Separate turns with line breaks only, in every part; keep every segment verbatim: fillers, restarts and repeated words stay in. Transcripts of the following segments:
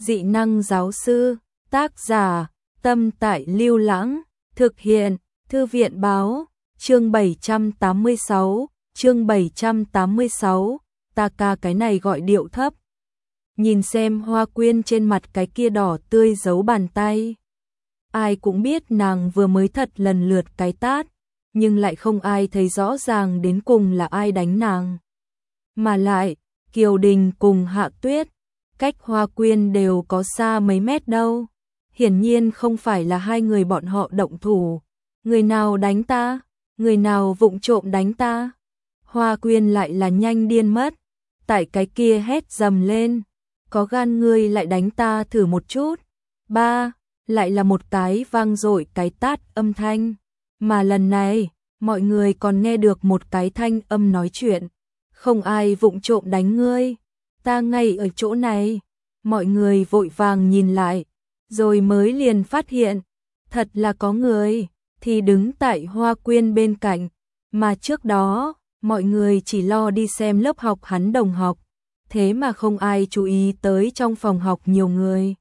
dị năng giáo sư, tác giả, Tâm Tại Lưu Lãng, thực hiện, Thư viện báo, chương bảy trăm tám mươi sáu, chương bảy trăm tám mươi sáu, ta ca cái này gọi điệu thấp. Nhìn xem Hoa Quyên trên mặt cái kia đỏ tươi giấu bàn tay. Ai cũng biết nàng vừa mới thật lần lượt cái tát, nhưng lại không ai thấy rõ ràng đến cùng là ai đánh nàng. Mà lại, Kiều Đình cùng Hạ Tuyết, cách Hoa Quyên đều có xa mấy mét đâu. Hiển nhiên không phải là hai người bọn họ động thủ. Người nào đánh ta? Người nào vụng trộm đánh ta? Hoa Quyên lại là nhanh điên mất. Tại cái kia hét dầm lên. Có gan ngươi lại đánh ta thử một chút. Ba, lại là một cái vang dội cái tát âm thanh. Mà lần này, mọi người còn nghe được một cái thanh âm nói chuyện. Không ai vụng trộm đánh ngươi. Ta ngay ở chỗ này. Mọi người vội vàng nhìn lại. Rồi mới liền phát hiện. Thật là có người. Thì đứng tại Hoa Quyên bên cạnh. Mà trước đó, mọi người chỉ lo đi xem lớp học hắn đồng học. Thế mà không ai chú ý tới trong phòng học nhiều người.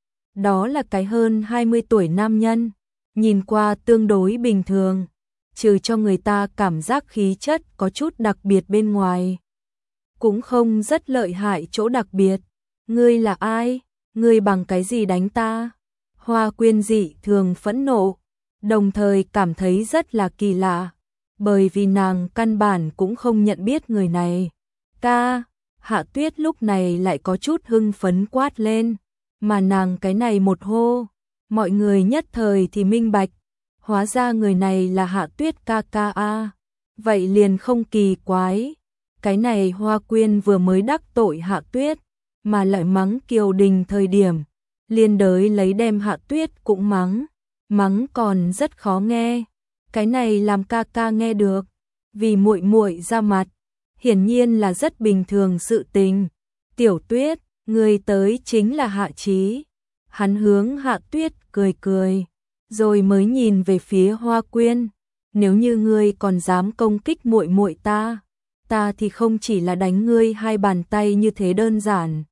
Đó là cái hơn hai mươi tuổi nam nhân. Nhìn qua tương đối bình thường. Trừ cho người ta cảm giác khí chất có chút đặc biệt bên ngoài. Cũng không rất lợi hại chỗ đặc biệt. Ngươi là ai? Ngươi bằng cái gì đánh ta? Hoa Quyên dị thường phẫn nộ. Đồng thời cảm thấy rất là kỳ lạ. Bởi vì nàng căn bản cũng không nhận biết người này. Ca, Hạ Tuyết lúc này lại có chút hưng phấn quát lên. Mà nàng cái này một hô. Mọi người nhất thời thì minh bạch. Hóa ra người này là Hạ Tuyết ca ca a. Vậy liền không kỳ quái. Cái này Hoa Quyên vừa mới đắc tội Hạ Tuyết. Mà lại mắng Kiều Đình thời điểm. Liên đới lấy đem Hạ Tuyết cũng mắng. Mắng còn rất khó nghe. Cái này làm ca ca nghe được. Vì muội muội ra mặt. Hiển nhiên là rất bình thường sự tình. Tiểu Tuyết, người tới chính là Hạ Chí. Hắn hướng Hạ Tuyết cười cười. Rồi mới nhìn về phía Hoa Quyên. Nếu như ngươi còn dám công kích muội muội ta. Ta thì không chỉ là đánh ngươi hai bàn tay như thế đơn giản.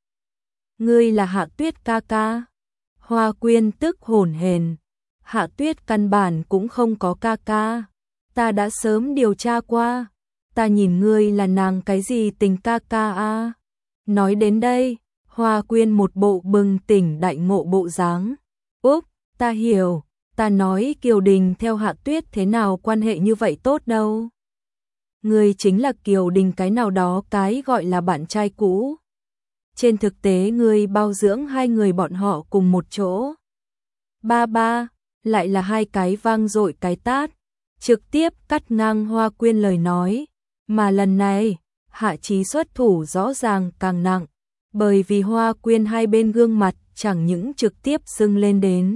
Ngươi là Hạ Tuyết ca ca. Hoa Quyên tức hổn hển. Hạ Tuyết căn bản cũng không có ca ca. Ta đã sớm điều tra qua. Ta nhìn ngươi là nàng cái gì tình ca ca a? Nói đến đây, Hoa Quyên một bộ bừng tỉnh đại ngộ bộ dáng. Úp, ta hiểu. Ta nói Kiều Đình theo Hạ Tuyết thế nào quan hệ như vậy tốt đâu. Ngươi chính là Kiều Đình cái nào đó cái gọi là bạn trai cũ. Trên thực tế ngươi bao dưỡng hai người bọn họ cùng một chỗ. Ba ba, lại là hai cái vang dội cái tát, trực tiếp cắt ngang Hoa Quyên lời nói. Mà lần này, Hạ Chí xuất thủ rõ ràng càng nặng, bởi vì Hoa Quyên hai bên gương mặt chẳng những trực tiếp sưng lên đến.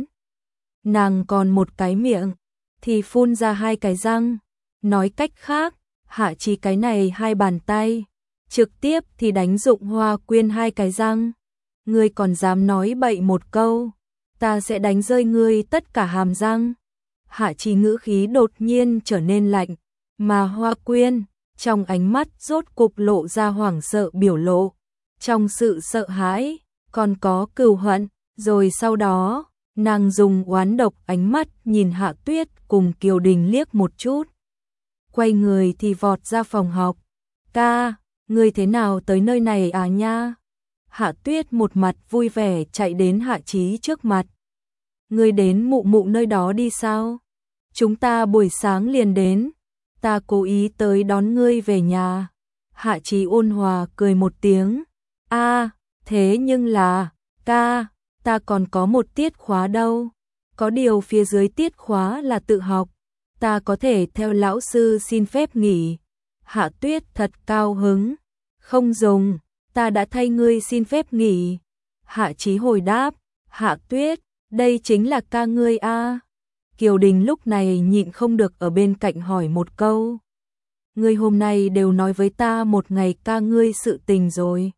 Nàng còn một cái miệng, thì phun ra hai cái răng. Nói cách khác, Hạ Chí cái này hai bàn tay, trực tiếp thì đánh dụng Hoa Quyên hai cái răng. Ngươi còn dám nói bậy một câu, ta sẽ đánh rơi ngươi tất cả hàm răng. Hạ Chí ngữ khí đột nhiên trở nên lạnh, mà Hoa Quyên, trong ánh mắt rốt cục lộ ra hoảng sợ biểu lộ. Trong sự sợ hãi, còn có cừu hận, rồi sau đó, nàng dùng oán độc ánh mắt nhìn Hạ Tuyết cùng Kiều Đình liếc một chút. Quay người thì vọt ra phòng học. Ca, ngươi thế nào tới nơi này à nha? Hạ Tuyết một mặt vui vẻ chạy đến Hạ Chí trước mặt. Ngươi đến mụ mụ nơi đó đi sao? Chúng ta buổi sáng liền đến. Ta cố ý tới đón ngươi về nhà. Hạ Chí ôn hòa cười một tiếng. A, thế nhưng là, ca, ta còn có một tiết khóa đâu. Có điều phía dưới tiết khóa là tự học. Ta có thể theo lão sư xin phép nghỉ. Hạ Tuyết thật cao hứng. Không dùng, ta đã thay ngươi xin phép nghỉ. Hạ Chí hồi đáp. Hạ Tuyết, đây chính là ca ngươi a. Kiều Đình lúc này nhịn không được ở bên cạnh hỏi một câu. Ngươi hôm nay đều nói với ta một ngày ca ngươi sự tình rồi.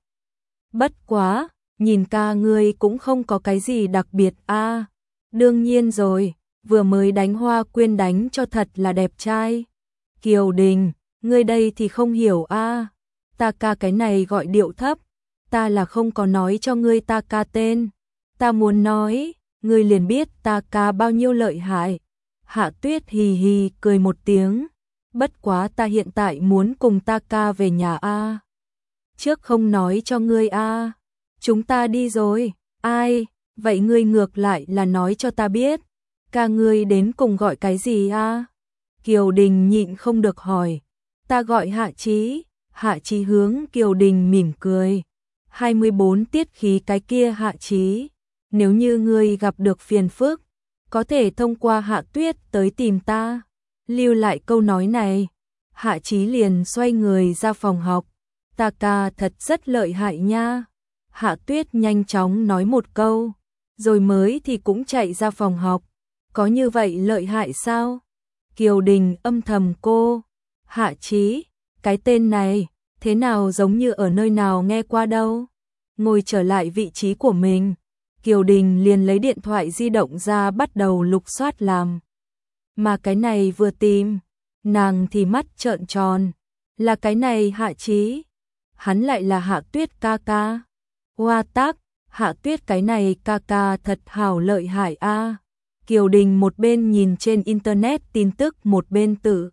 Bất quá, nhìn ca ngươi cũng không có cái gì đặc biệt a. Đương nhiên rồi, vừa mới đánh Hoa Quyên đánh cho thật là đẹp trai. Kiều Đình, ngươi đây thì không hiểu a. Ta ca cái này gọi điệu thấp. Ta là không có nói cho ngươi ta ca tên. Ta muốn nói, ngươi liền biết ta ca bao nhiêu lợi hại. Hạ Tuyết hì hì cười một tiếng, bất quá ta hiện tại muốn cùng ta ca về nhà a. Trước không nói cho ngươi a. Chúng ta đi rồi. Ai, vậy ngươi ngược lại là nói cho ta biết, ca ngươi đến cùng gọi cái gì a? Kiều Đình nhịn không được hỏi. Ta gọi Hạ Chí. Hạ Chí hướng Kiều Đình mỉm cười. hai mươi bốn tiết khí cái kia Hạ Chí, nếu như ngươi gặp được phiền phức, có thể thông qua Hạ Tuyết tới tìm ta. Lưu lại câu nói này, Hạ Chí liền xoay người ra phòng học. Ta ca thật rất lợi hại nha. Hạ Tuyết nhanh chóng nói một câu, rồi mới thì cũng chạy ra phòng học. Có như vậy lợi hại sao? Kiều Đình âm thầm cô. Hạ Chí, cái tên này, thế nào giống như ở nơi nào nghe qua đâu. Ngồi trở lại vị trí của mình, Kiều Đình liền lấy điện thoại di động ra bắt đầu lục soát làm. Mà cái này vừa tìm, nàng thì mắt trợn tròn. Là cái này Hạ Chí. Hắn lại là Hạ Tuyết ca ca. Hoa tác, Hạ Tuyết cái này ca ca thật hảo lợi hại a. Kiều Đình một bên nhìn trên internet tin tức một bên tự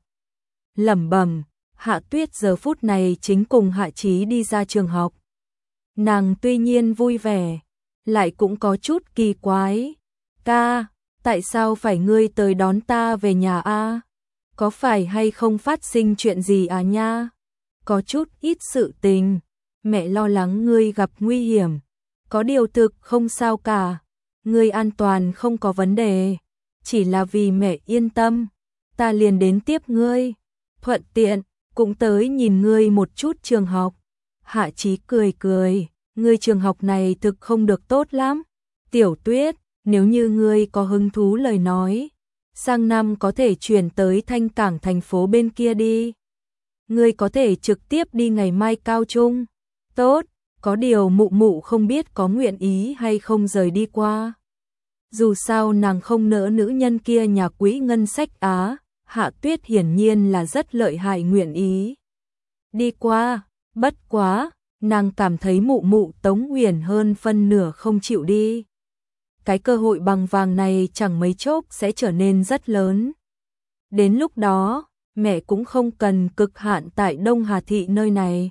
lẩm bẩm. Hạ Tuyết giờ phút này chính cùng Hạ Chí đi ra trường học. Nàng tuy nhiên vui vẻ, lại cũng có chút kỳ quái. Ca, tại sao phải ngươi tới đón ta về nhà a? Có phải hay không phát sinh chuyện gì à nha? Có chút ít sự tình, mẹ lo lắng ngươi gặp nguy hiểm. Có điều thực không sao cả, ngươi an toàn không có vấn đề. Chỉ là vì mẹ yên tâm, ta liền đến tiếp ngươi. Thuận tiện, cũng tới nhìn ngươi một chút trường học. Hạ Chí cười cười, ngươi trường học này thực không được tốt lắm. Tiểu Tuyết, nếu như ngươi có hứng thú lời nói, sang năm có thể chuyển tới Thanh Cảng thành phố bên kia đi. Ngươi có thể trực tiếp đi ngày mai cao trung. Tốt, có điều mụ mụ không biết có nguyện ý hay không rời đi qua. Dù sao nàng không nỡ nữ nhân kia nhà quỹ ngân sách Á. Hạ Tuyết hiển nhiên là rất lợi hại nguyện ý đi qua, bất quá, nàng cảm thấy mụ mụ Tống Uyển hơn phân nửa không chịu đi. Cái cơ hội bằng vàng này chẳng mấy chốc sẽ trở nên rất lớn. Đến lúc đó, mẹ cũng không cần cực hạn tại Đông Hà Thị nơi này.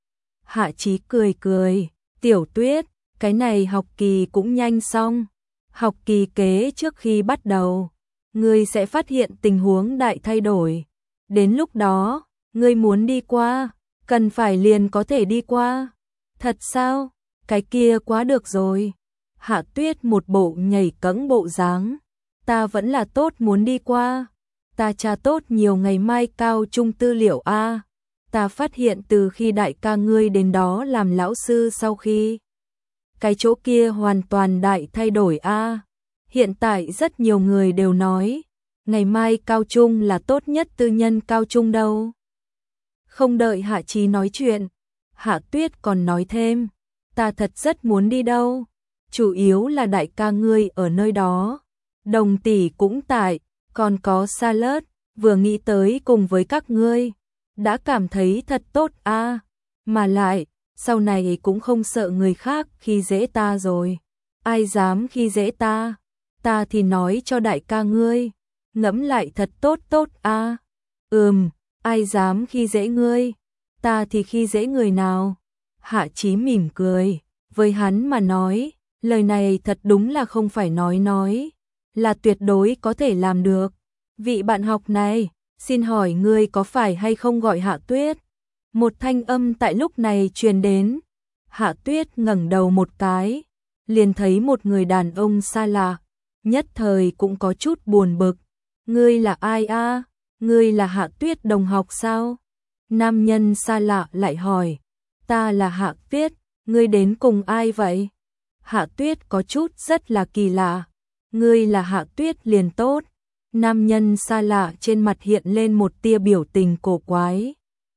Hạ Chí cười cười, Tiểu Tuyết, cái này học kỳ cũng nhanh xong. Học kỳ kế trước khi bắt đầu, ngươi sẽ phát hiện tình huống đại thay đổi. Đến lúc đó, ngươi muốn đi qua, cần phải liền có thể đi qua. Thật sao? Cái kia quá được rồi. Hạ Tuyết một bộ nhảy cẫng bộ dáng. Ta vẫn là tốt muốn đi qua. Ta tra tốt nhiều ngày mai cao trung tư liệu a. Ta phát hiện từ khi đại ca ngươi đến đó làm lão sư sau khi, cái chỗ kia hoàn toàn đại thay đổi a. Hiện tại rất nhiều người đều nói, ngày mai cao trung là tốt nhất tư nhân cao trung đâu. Không đợi Hạ Chí nói chuyện, Hạ Tuyết còn nói thêm, ta thật rất muốn đi đâu, chủ yếu là đại ca ngươi ở nơi đó, Đồng tỷ cũng tại, còn có Salad, vừa nghĩ tới cùng với các ngươi, đã cảm thấy thật tốt a, mà lại, sau này cũng không sợ người khác khi dễ ta rồi. Ai dám khi dễ ta? Ta thì nói cho đại ca ngươi, ngẫm lại thật tốt tốt a. Ừm, ai dám khi dễ ngươi? Ta thì khi dễ người nào? Hạ Chí mỉm cười, với hắn mà nói, lời này thật đúng là không phải nói nói, là tuyệt đối có thể làm được. Vị bạn học này, xin hỏi ngươi có phải hay không gọi Hạ Tuyết? Một thanh âm tại lúc này truyền đến. Hạ Tuyết ngẩng đầu một cái, liền thấy một người đàn ông xa lạ, nhất thời cũng có chút buồn bực. Ngươi là ai a? Ngươi là Hạ Tuyết đồng học sao? Nam nhân xa lạ lại hỏi. Ta là Hạ Tuyết, ngươi đến cùng ai vậy? Hạ Tuyết có chút rất là kỳ lạ. Ngươi là Hạ Tuyết liền tốt. Nam nhân xa lạ trên mặt hiện lên một tia biểu tình cổ quái,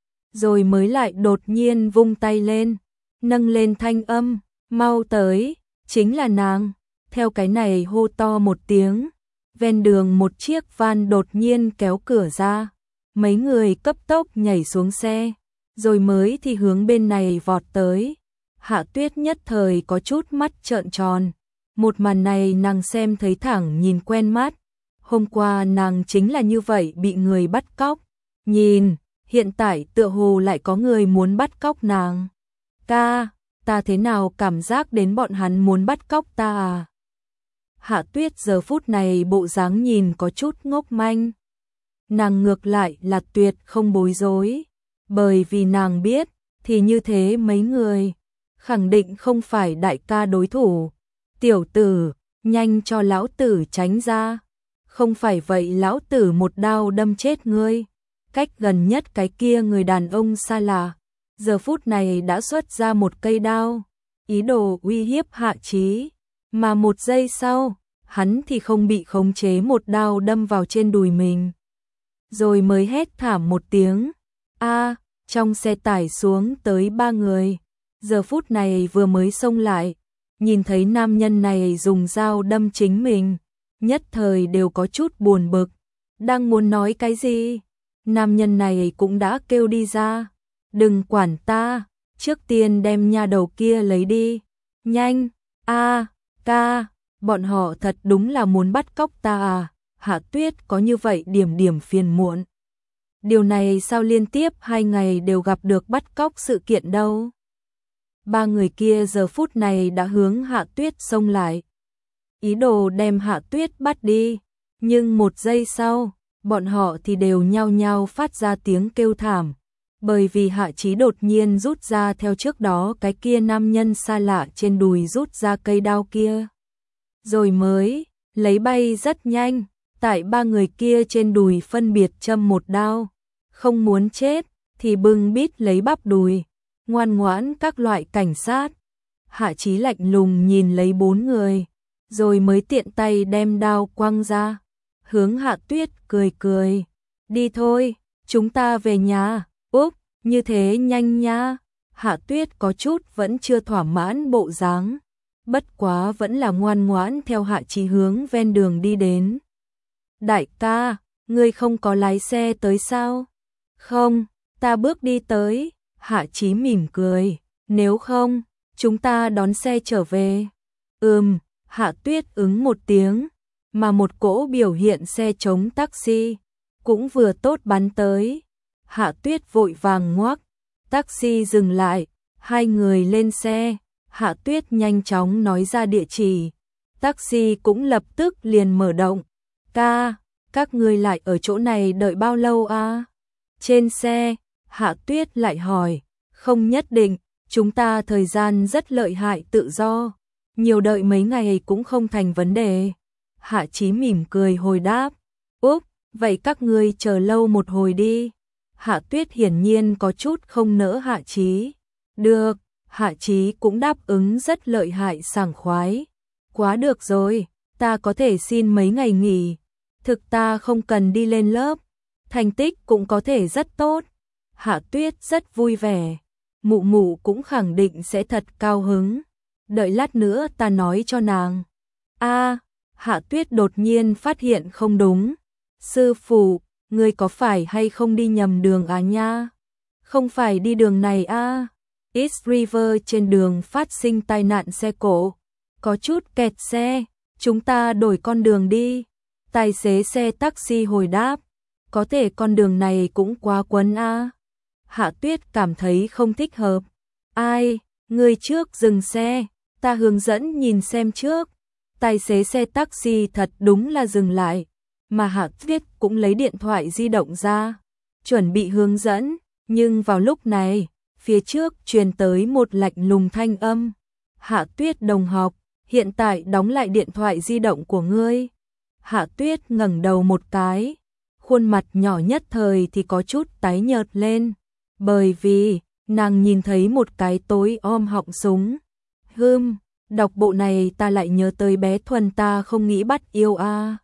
rồi mới lại đột nhiên vung tay lên, nâng lên thanh âm, mau tới, chính là nàng. Theo cái này hô to một tiếng, ven đường một chiếc van đột nhiên kéo cửa ra, mấy người cấp tốc nhảy xuống xe, rồi mới thì hướng bên này vọt tới. Hạ Tuyết nhất thời có chút mắt trợn tròn, Một màn này nàng xem thấy thẳng nhìn quen mắt. Hôm qua nàng chính là như vậy bị người bắt cóc. Nhìn, hiện tại tựa hồ lại có người muốn bắt cóc nàng. Ca, ta thế nào cảm giác đến bọn hắn muốn bắt cóc ta à? Hạ Tuyết giờ phút này bộ dáng nhìn có chút ngốc manh. Nàng ngược lại là tuyệt không bối rối. Bởi vì nàng biết, thì như thế mấy người, khẳng định không phải đại ca đối thủ. Tiểu tử, nhanh cho lão tử tránh ra. Không phải vậy lão tử một đao đâm chết ngươi. Cách gần nhất cái kia người đàn ông xa lạ, giờ phút này đã xuất ra một cây đao, ý đồ uy hiếp Hạ Chí. Mà một giây sau, hắn thì không bị khống chế một đao đâm vào trên đùi mình. Rồi mới hét thảm một tiếng. A, trong xe tải xuống tới ba người. Giờ phút này vừa mới xông lại, nhìn thấy nam nhân này dùng dao đâm chính mình, nhất thời đều có chút buồn bực. Đang muốn nói cái gì? Nam nhân này cũng đã kêu đi ra. Đừng quản ta, trước tiên đem nha đầu kia lấy đi. Nhanh, a, ca, bọn họ thật đúng là muốn bắt cóc ta à? Hạ Tuyết có như vậy điểm điểm phiền muộn. Điều này sao liên tiếp hai ngày đều gặp được bắt cóc sự kiện đâu? Ba người kia giờ phút này đã hướng Hạ Tuyết xông lại, ý đồ đem Hạ Tuyết bắt đi. Nhưng một giây sau, bọn họ thì đều nhao nhao phát ra tiếng kêu thảm. Bởi vì Hạ Chí đột nhiên rút ra theo trước đó cái kia nam nhân xa lạ trên đùi rút ra cây đao kia. Rồi mới lấy bay rất nhanh, tại ba người kia trên đùi phân biệt châm một đao. Không muốn chết thì bưng bít lấy bắp đùi, ngoan ngoãn các loại cảnh sát. Hạ Chí lạnh lùng nhìn lấy bốn người, rồi mới tiện tay đem đao quăng ra, hướng Hạ Tuyết cười cười. Đi thôi, chúng ta về nhà. Úp, như thế nhanh nha. Hạ Tuyết có chút vẫn chưa thỏa mãn bộ dáng, bất quá vẫn là ngoan ngoãn theo Hạ Chí hướng ven đường đi đến. Đại ca, ngươi không có lái xe tới sao? Không, ta bước đi tới. Hạ Chí mỉm cười. Nếu không, chúng ta đón xe trở về. Ừm, Hạ Tuyết ứng một tiếng, mà một cỗ biểu hiện xe chống taxi cũng vừa tốt bắn tới. Hạ Tuyết vội vàng ngoắc, taxi dừng lại, hai người lên xe. Hạ Tuyết nhanh chóng nói ra địa chỉ, taxi cũng lập tức liền mở động. Ca, các ngươi lại ở chỗ này đợi bao lâu à? Trên xe, Hạ Tuyết lại hỏi. Không nhất định, chúng ta thời gian rất lợi hại tự do, nhiều đợi mấy ngày cũng không thành vấn đề. Hạ Chí mỉm cười hồi đáp. Úp, vậy các ngươi chờ lâu một hồi đi. Hạ Tuyết hiển nhiên có chút không nỡ Hạ Chí. Được, Hạ Chí cũng đáp ứng rất lợi hại sảng khoái. Quá được rồi, ta có thể xin mấy ngày nghỉ. Thực ta không cần đi lên lớp, thành tích cũng có thể rất tốt. Hạ Tuyết rất vui vẻ, mụ mụ cũng khẳng định sẽ thật cao hứng. Đợi lát nữa ta nói cho nàng. A, Hạ Tuyết đột nhiên phát hiện không đúng. Sư phụ, ngươi có phải hay không đi nhầm đường à nha? Không phải đi đường này a. East River trên đường phát sinh tai nạn xe cộ, có chút kẹt xe, chúng ta đổi con đường đi. Tài xế xe taxi hồi đáp. Có thể con đường này cũng quá quấn a. Hạ Tuyết cảm thấy không thích hợp. Ai, người trước dừng xe, ta hướng dẫn nhìn xem trước. Tài xế xe taxi thật đúng là dừng lại, mà Hạ Tuyết cũng lấy điện thoại di động ra, chuẩn bị hướng dẫn. Nhưng vào lúc này, phía trước truyền tới một lạnh lùng thanh âm. Hạ Tuyết đồng học, hiện tại đóng lại điện thoại di động của ngươi. Hạ Tuyết ngẩng đầu một cái, khuôn mặt nhỏ nhất thời thì có chút tái nhợt lên, bởi vì nàng nhìn thấy một cái tối om họng súng. Hừm, đọc bộ này ta lại nhớ tới bé Thuần ta không nghĩ bắt yêu a.